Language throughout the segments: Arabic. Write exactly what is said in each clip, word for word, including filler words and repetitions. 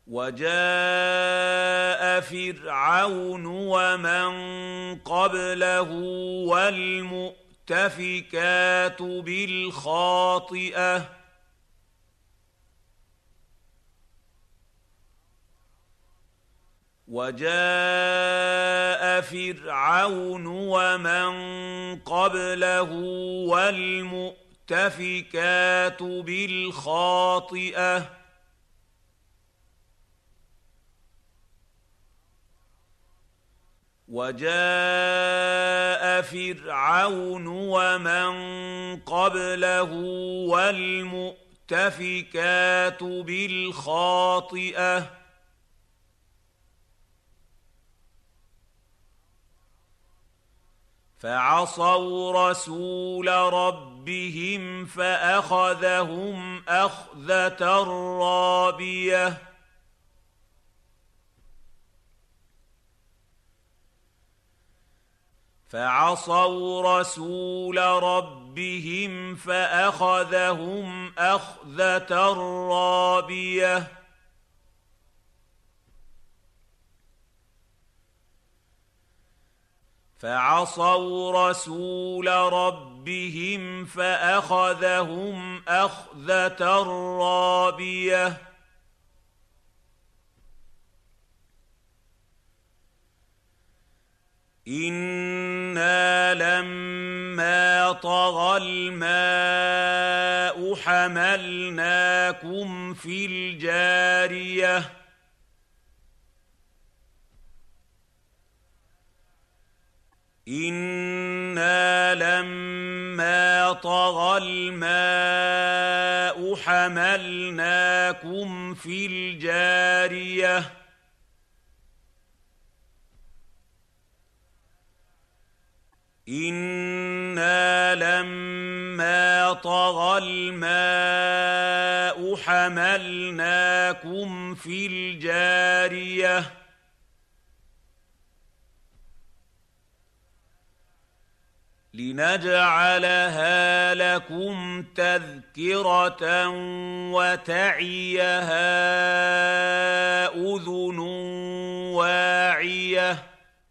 وجاء فرعون ومن قبله والمؤتفكات بالخاطئة وجاء فرعون ومن قبله والمؤتفكات بالخاطئة وجاء فرعون ومن قبله والمؤتفكات بالخاطئة فعصوا رسول ربهم فأخذهم أخذة رابية فعصوا رسول ربهم فأخذهم أخذة رابية فعصوا رسول ربهم فأخذهم أخذة رابية إنا لما طغى الماء حملناكم في الجارية إنا لما طغى الماء حملناكم في الجارية إنا لما طغى الماء حملناكم في الجارية لنجعلها لكم تذكرة وتعيها أذن واعية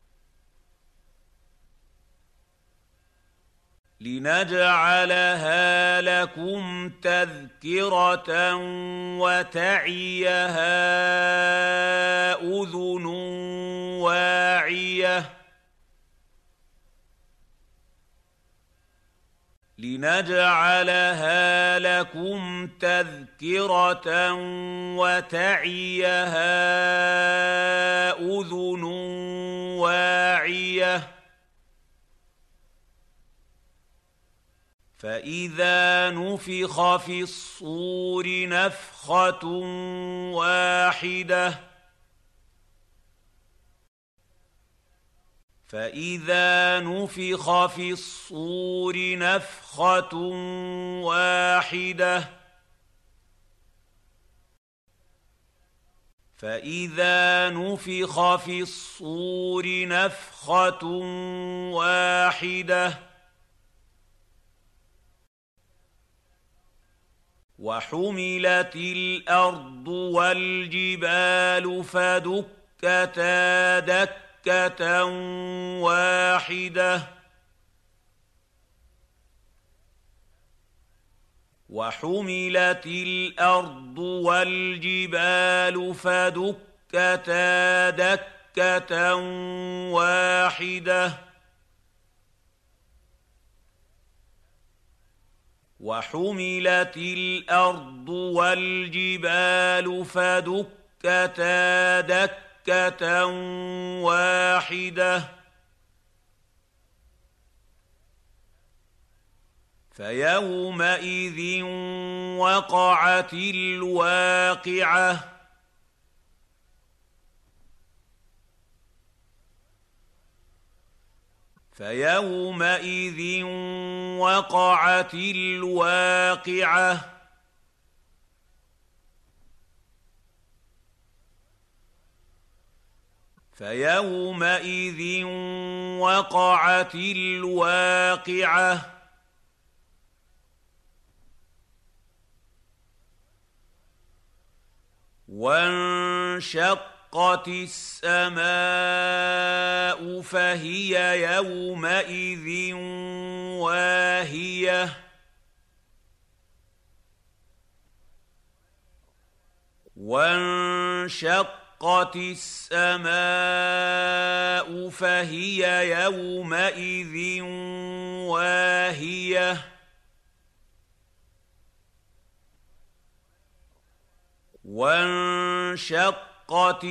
لنجعلها لكم تذكرة وتعيها أذن واعية لنجعلها لكم تذكرة وتعيها أذن واعية فإذا نفخ في الصور نفخة واحدة فإذا نفخ في الصور نفخة واحدة فإذا نفخ في الصور نفخة واحدة وحملت الأرض والجبال فدكتا دكة واحدة وحملت الأرض والجبال فدكتا دكة واحدة وحملت الأرض والجبال فدكتا دكة واحدة فيومئذ وقعت الواقعة فيومئذ وقعت الواقعة فيومئذ وقعت الواقعة وانشقت السماء فهي يومئذ واهية وانشقت السماء فهي يومئذ واهية وانشقت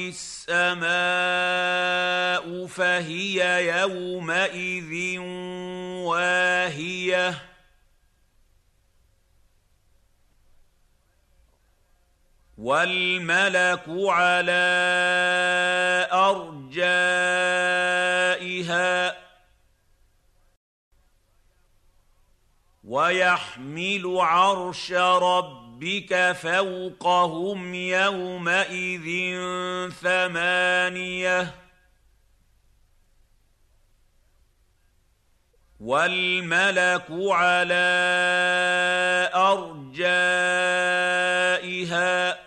السماء فهي يومئذ واهية والملك على أرجائها ويحمل عرش ربك فوقهم يومئذ ثمانية والملك على أرجائها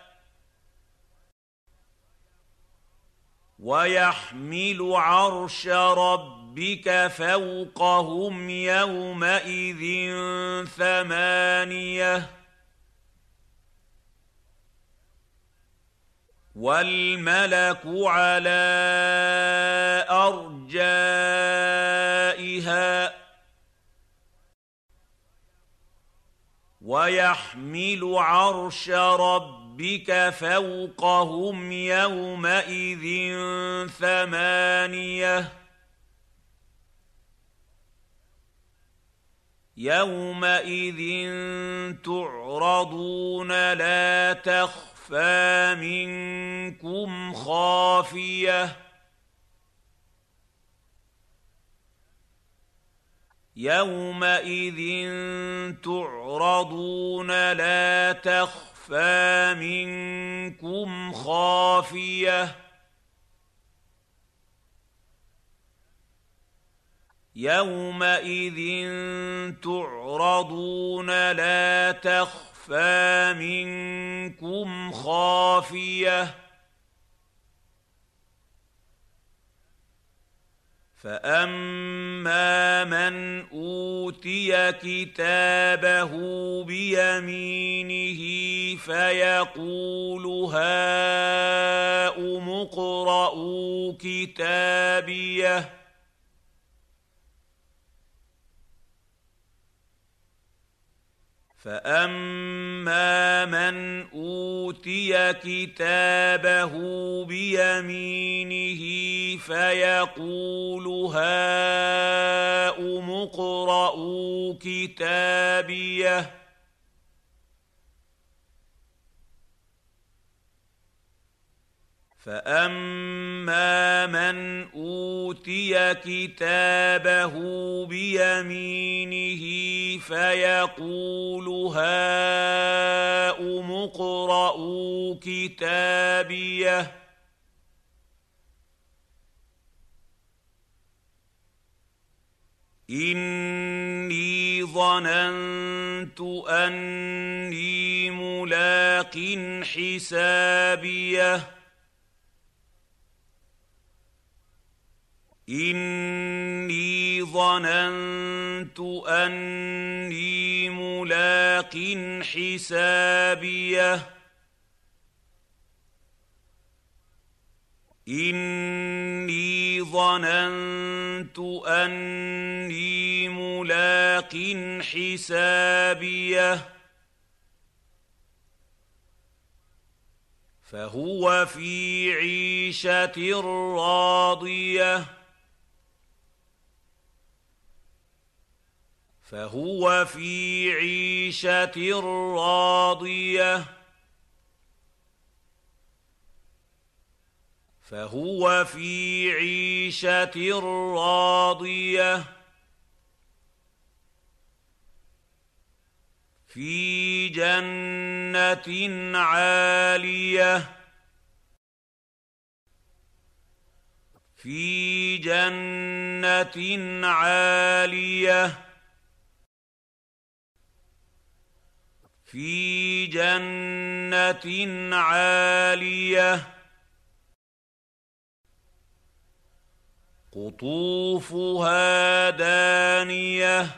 ويحمل عرش ربك فوقهم يومئذ ثمانية والملك على أرجائها ويحمل عرش ربك فوقهم يومئذ ثمانية يومئذ تعرضون لا تخفى منكم خافية يومئذ تعرضون لا تخفى منكم خافية يومئذ تعرضون لا تخفى منكم خافية فأما من أوتي كتابه بيمينه فيقول هاؤم اقرءوا كتابيه فأما من أوتي كتابه بيمينه فيقول هاؤم اقرءوا كتابيه فأما من أوتي كتابه بيمينه فيقول هاؤم اقرءوا كتابيه إني ظننت أني ملاق حسابيه إني ظننت أني ملاق حسابيه إني ظننت أني ملاق حسابيه فهو في عيشة راضية فهو في عيشة راضية فهو في عيشة راضية في جنة عالية في جنة عالية في جنة عالية قطوفها دانية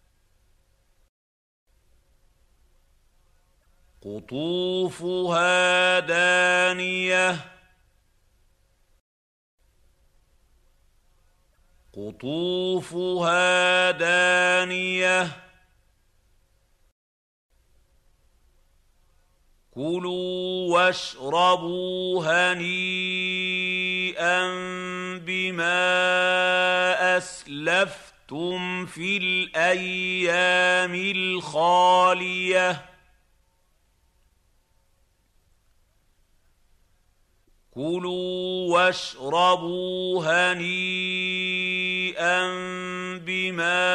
قطوفها دانية قطوفها دانية كلوا واشربوا هنيئا بما أسلفتم في الأيام الخالية كلوا واشربوا هنيئا بما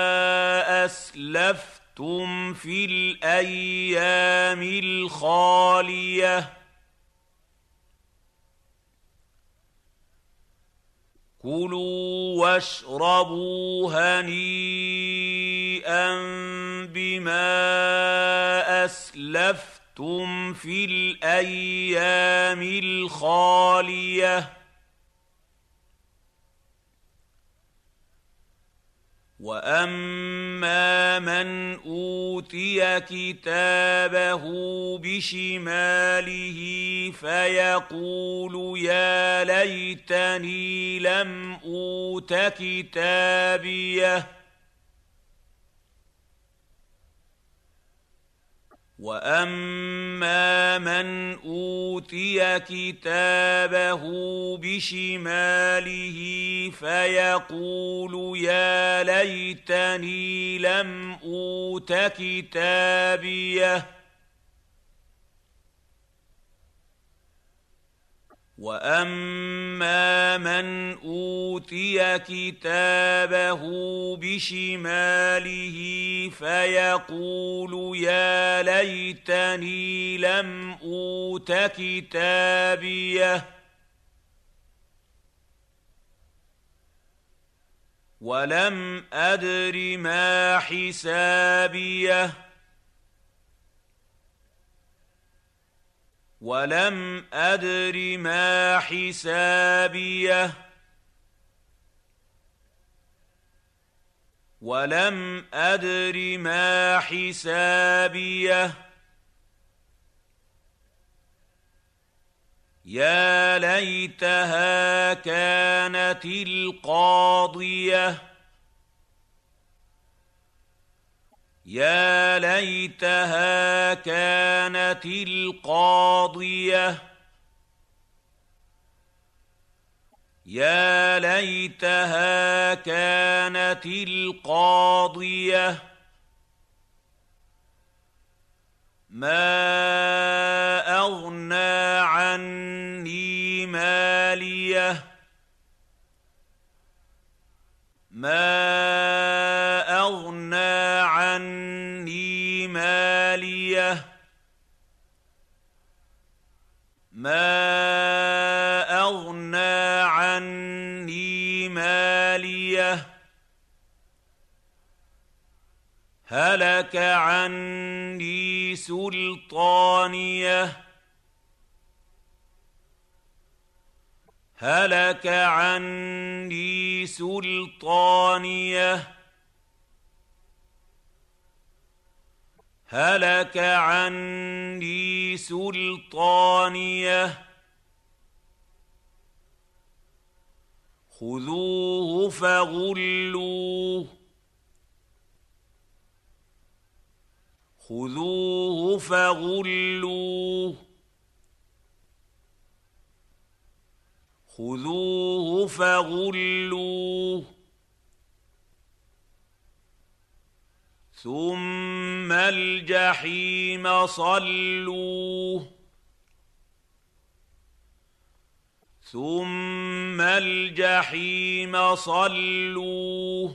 أسلفتم في الأيام الخالية كلوا واشربوا هنيئا بما أسلفتم في الأيام الخالية وأما من أوتي كتابه بشماله فيقول يا ليتني لم أوت كتابيه وأما من أوتي كتابه بشماله فيقول يا ليتني لم أوت كتابيه وأما من أوتي كتابه بشماله فيقول يا ليتني لم أوت كتابيه ولم أدر ما حسابيه ولم أدر ما حسابيه ولم أدر ما حسابيه يا ليتها كانت القاضية يا ليتها كانت القاضية يا ليتها كانت القاضية ما أغنى عني ماليه ما أغنى عني ماليه ما أغنى عني ماليه هلك عني سلطانيه هلك عني سلطانيه هلك عني سلطانيه خذوه فغلوه خذوه فغلوه خذوه فغلوه ثم الجحيم صلوه ثم الجحيم صلوه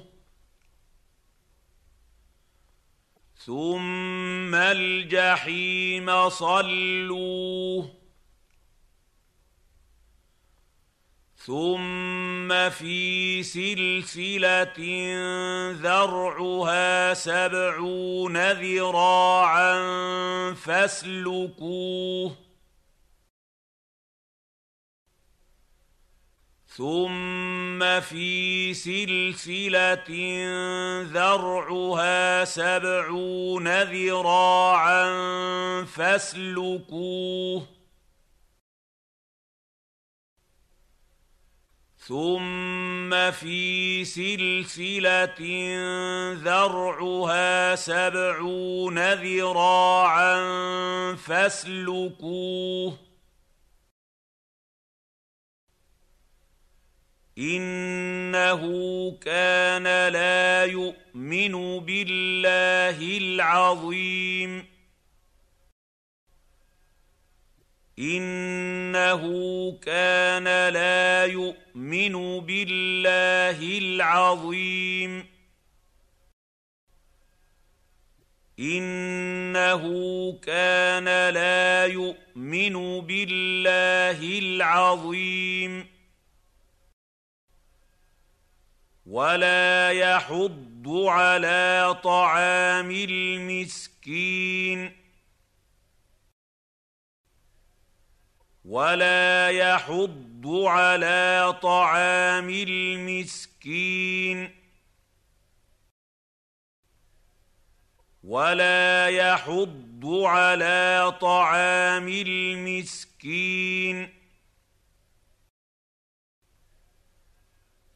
ثم الجحيم صلوه ثم في سلسلة ذرعها سبعون ذراعا فاسلكوه ثم في سلسلة ذرعها سبعون ذراعا فاسلكوه ثم في سلسلة ذرعها سبعون ذراعا فاسلكوه إنه كان لا يؤمن بالله العظيم إنه كان لا يؤمن بالله العظيم إنه كان لا يؤمن بالله العظيم ولا يحض على طعام المسكين ولا يحض على طعام المسكين ولا يحض على طعام المسكين